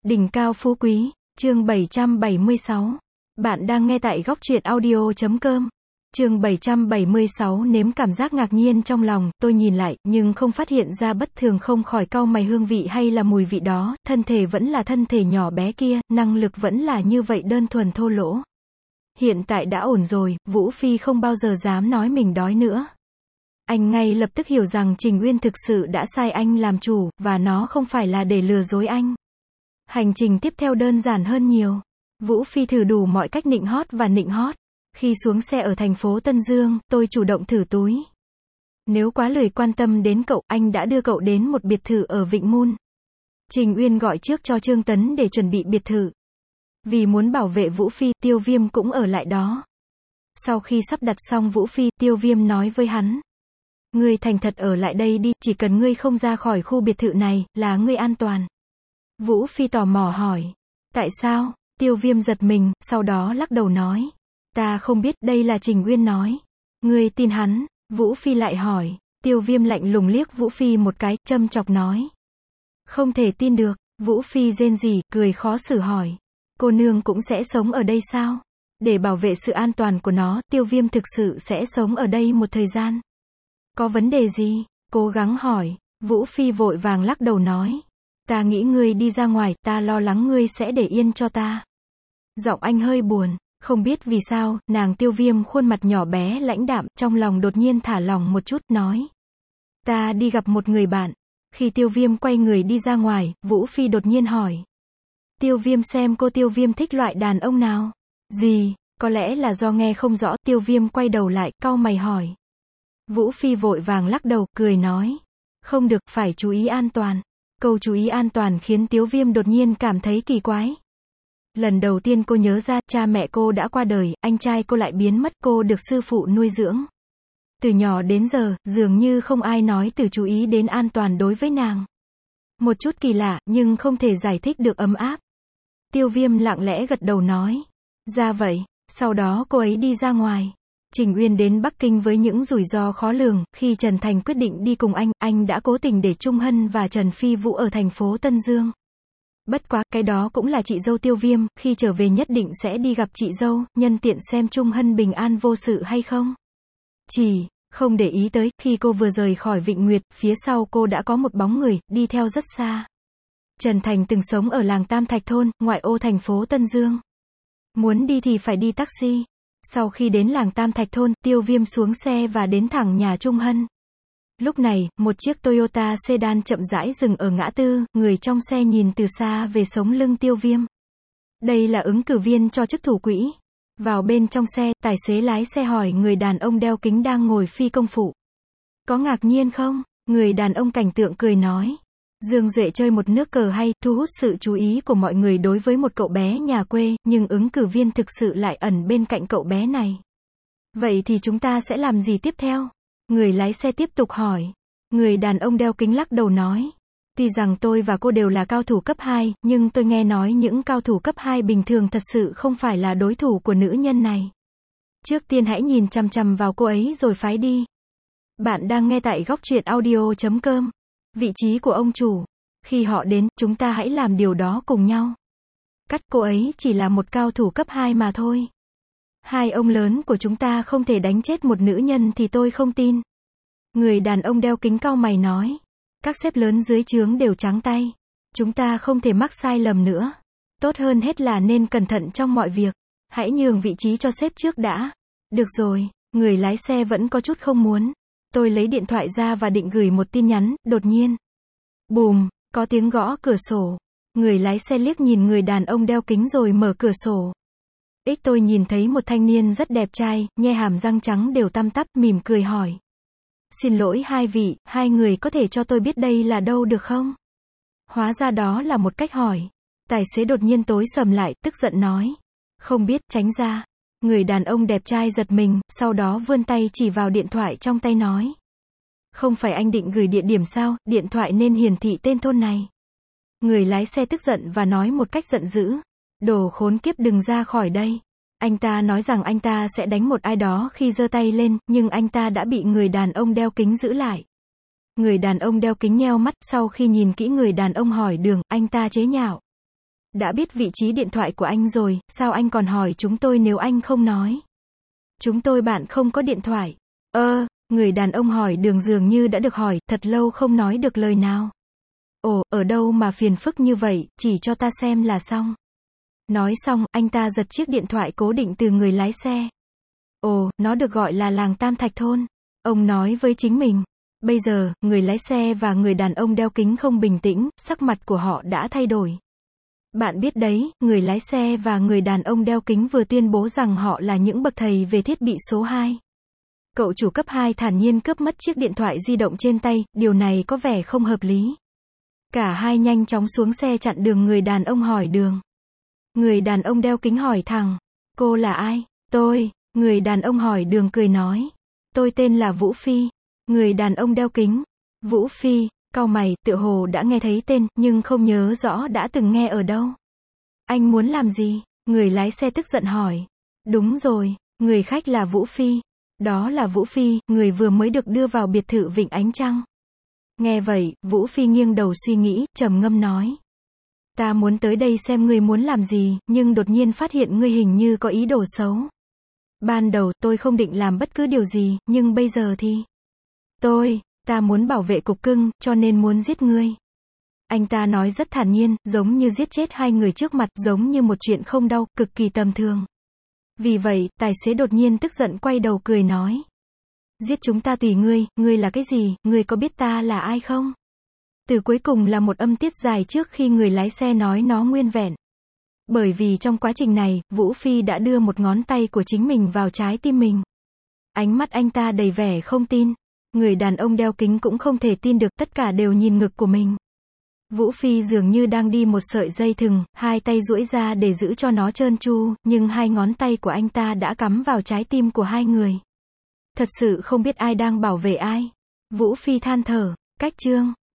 Đỉnh cao phú quý, chương 776. Bạn đang nghe tại góc truyện audio.com. Chương 776. Nếm cảm giác ngạc nhiên trong lòng, tôi nhìn lại, nhưng không phát hiện ra bất thường, không khỏi cau mày. Hương vị hay là mùi vị đó, thân thể vẫn là thân thể nhỏ bé kia, năng lực vẫn là như vậy đơn thuần thô lỗ. Hiện tại đã ổn rồi, Vũ Phi không bao giờ dám nói mình đói nữa. Anh ngay lập tức hiểu rằng Trình Uyên thực sự đã sai anh làm chủ, và nó không phải là để lừa dối anh. Hành trình tiếp theo đơn giản hơn nhiều. Vũ Phi thử đủ mọi cách nịnh hót và nịnh hót. Khi xuống xe ở thành phố Tân Dương, tôi chủ động thử túi. Nếu quá lười quan tâm đến cậu, anh đã đưa cậu đến một biệt thự ở Vịnh Mun. Trình Uyên gọi trước cho Trương Tấn để chuẩn bị biệt thự. Vì muốn bảo vệ Vũ Phi, Tiêu Viêm cũng ở lại đó. Sau khi sắp đặt xong Vũ Phi, Tiêu Viêm nói với hắn. Ngươi thành thật ở lại đây đi, chỉ cần ngươi không ra khỏi khu biệt thự này, là ngươi an toàn. Vũ Phi tò mò hỏi. Tại sao? Tiêu Viêm giật mình, sau đó lắc đầu nói. Ta không biết, đây là Trình Uyên nói. Ngươi tin hắn? Vũ Phi lại hỏi. Tiêu Viêm lạnh lùng liếc Vũ Phi một cái, châm chọc nói. Không thể tin được. Vũ Phi rên rỉ, cười khó xử hỏi. Cô nương cũng sẽ sống ở đây sao? Để bảo vệ sự an toàn của nó, Tiêu Viêm thực sự sẽ sống ở đây một thời gian. Có vấn đề gì? Cố gắng hỏi. Vũ Phi vội vàng lắc đầu nói. Ta nghĩ ngươi đi ra ngoài, ta lo lắng ngươi sẽ để yên cho ta. Giọng anh hơi buồn. Không biết vì sao, nàng Tiêu Viêm khuôn mặt nhỏ bé lãnh đạm, trong lòng đột nhiên thả lỏng một chút, nói. Ta đi gặp một người bạn. Khi Tiêu Viêm quay người đi ra ngoài, Vũ Phi đột nhiên hỏi. Tiêu Viêm xem cô Tiêu Viêm thích loại đàn ông nào? Gì? Có lẽ là do nghe không rõ, Tiêu Viêm quay đầu lại, cau mày hỏi. Vũ Phi vội vàng lắc đầu, cười nói. Không được, phải chú ý an toàn. Câu chú ý an toàn khiến Tiêu Viêm đột nhiên cảm thấy kỳ quái. Lần đầu tiên cô nhớ ra, cha mẹ cô đã qua đời, anh trai cô lại biến mất, cô được sư phụ nuôi dưỡng. Từ nhỏ đến giờ, dường như không ai nói từ chú ý đến an toàn đối với nàng. Một chút kỳ lạ, nhưng không thể giải thích được ấm áp. Tiêu Viêm lặng lẽ gật đầu nói. Ra vậy. Sau đó cô ấy đi ra ngoài. Trình Uyên đến Bắc Kinh với những rủi ro khó lường, khi Trần Thành quyết định đi cùng anh đã cố tình để Trung Hân và Trần Phi Vũ ở thành phố Tân Dương. Bất quá, cái đó cũng là chị dâu Tiêu Viêm, khi trở về nhất định sẽ đi gặp chị dâu, nhân tiện xem Trung Hân bình an vô sự hay không. Chỉ, không để ý tới, khi cô vừa rời khỏi Vịnh Nguyệt, phía sau cô đã có một bóng người, đi theo rất xa. Trần Thành từng sống ở làng Tam Thạch Thôn, ngoại ô thành phố Tân Dương. Muốn đi thì phải đi taxi. Sau khi đến làng Tam Thạch Thôn, Tiêu Viêm xuống xe và đến thẳng nhà Trung Hân. Lúc này, một chiếc Toyota sedan chậm rãi dừng ở ngã tư, người trong xe nhìn từ xa về sống lưng Tiêu Viêm. Đây là ứng cử viên cho chức thủ quỹ. Vào bên trong xe, tài xế lái xe hỏi người đàn ông đeo kính đang ngồi phi công phụ. Có ngạc nhiên không? Người đàn ông cảnh tượng cười nói. Dương Duệ chơi một nước cờ hay, thu hút sự chú ý của mọi người đối với một cậu bé nhà quê, nhưng ứng cử viên thực sự lại ẩn bên cạnh cậu bé này. Vậy thì chúng ta sẽ làm gì tiếp theo? Người lái xe tiếp tục hỏi. Người đàn ông đeo kính lắc đầu nói. Tuy rằng tôi và cô đều là cao thủ cấp 2, nhưng tôi nghe nói những cao thủ cấp 2 bình thường thật sự không phải là đối thủ của nữ nhân này. Trước tiên hãy nhìn chằm chằm vào cô ấy rồi phái đi. Bạn đang nghe tại góc truyện audio.com. Vị trí của ông chủ. Khi họ đến, chúng ta hãy làm điều đó cùng nhau. Cô ấy chỉ là một cao thủ cấp 2 mà thôi. Hai ông lớn của chúng ta không thể đánh chết một nữ nhân thì tôi không tin. Người đàn ông đeo kính cau mày nói. Các sếp lớn dưới trướng đều trắng tay. Chúng ta không thể mắc sai lầm nữa. Tốt hơn hết là nên cẩn thận trong mọi việc. Hãy nhường vị trí cho sếp trước đã. Được rồi, người lái xe vẫn có chút không muốn. Tôi lấy điện thoại ra và định gửi một tin nhắn, đột nhiên. Bùm, có tiếng gõ cửa sổ. Người lái xe liếc nhìn người đàn ông đeo kính rồi mở cửa sổ. Tôi nhìn thấy một thanh niên rất đẹp trai, nhe hàm răng trắng đều tăm tắp, mỉm cười hỏi. Xin lỗi hai vị, hai người có thể cho tôi biết đây là đâu được không? Hóa ra đó là một cách hỏi. Tài xế đột nhiên tối sầm lại, tức giận nói. Không biết, tránh ra. Người đàn ông đẹp trai giật mình, sau đó vươn tay chỉ vào điện thoại trong tay nói. Không phải anh định gửi địa điểm sao, điện thoại nên hiển thị tên thôn này. Người lái xe tức giận và nói một cách giận dữ. Đồ khốn kiếp, đừng ra khỏi đây. Anh ta nói rằng anh ta sẽ đánh một ai đó khi giơ tay lên, nhưng anh ta đã bị người đàn ông đeo kính giữ lại. Người đàn ông đeo kính nheo mắt, sau khi nhìn kỹ người đàn ông hỏi đường, anh ta chế nhạo. Đã biết vị trí điện thoại của anh rồi, sao anh còn hỏi chúng tôi nếu anh không nói? Chúng tôi bạn không có điện thoại. Người đàn ông hỏi đường dường như đã được hỏi, thật lâu không nói được lời nào. Ồ, ở đâu mà phiền phức như vậy, chỉ cho ta xem là xong. Nói xong, anh ta giật chiếc điện thoại cố định từ người lái xe. Ồ, nó được gọi là làng Tam Thạch Thôn. Ông nói với chính mình. Bây giờ, người lái xe và người đàn ông đeo kính không bình tĩnh, sắc mặt của họ đã thay đổi. Bạn biết đấy, người lái xe và người đàn ông đeo kính vừa tuyên bố rằng họ là những bậc thầy về thiết bị số 2. Cậu chủ cấp 2 thản nhiên cướp mất chiếc điện thoại di động trên tay, điều này có vẻ không hợp lý. Cả hai nhanh chóng xuống xe chặn đường người đàn ông hỏi đường. Người đàn ông đeo kính hỏi thẳng. Cô là ai? Tôi. Người đàn ông hỏi đường cười nói. Tôi tên là Vũ Phi. Người đàn ông đeo kính. Vũ Phi, cau mày, tựa hồ đã nghe thấy tên, nhưng không nhớ rõ đã từng nghe ở đâu. Anh muốn làm gì? Người lái xe tức giận hỏi. Đúng rồi, người khách là Vũ Phi. Đó là Vũ Phi, người vừa mới được đưa vào biệt thự Vịnh Ánh Trăng. Nghe vậy, Vũ Phi nghiêng đầu suy nghĩ, trầm ngâm nói. Ta muốn tới đây xem ngươi muốn làm gì, nhưng đột nhiên phát hiện ngươi hình như có ý đồ xấu. Ban đầu, tôi không định làm bất cứ điều gì, nhưng bây giờ thì... Ta muốn bảo vệ cục cưng, cho nên muốn giết ngươi. Anh ta nói rất thản nhiên, giống như giết chết hai người trước mặt, giống như một chuyện không đau, cực kỳ tầm thường. Vì vậy, tài xế đột nhiên tức giận quay đầu cười nói. Giết chúng ta tùy ngươi là cái gì, ngươi có biết ta là ai không? Từ cuối cùng là một âm tiết dài trước khi người lái xe nói nó nguyên vẹn. Bởi vì trong quá trình này, Vũ Phi đã đưa một ngón tay của chính mình vào trái tim mình. Ánh mắt anh ta đầy vẻ không tin. Người đàn ông đeo kính cũng không thể tin được, tất cả đều nhìn ngực của mình. Vũ Phi dường như đang đi một sợi dây thừng, hai tay duỗi ra để giữ cho nó trơn tru, nhưng hai ngón tay của anh ta đã cắm vào trái tim của hai người. Thật sự không biết ai đang bảo vệ ai. Vũ Phi than thở, cách chương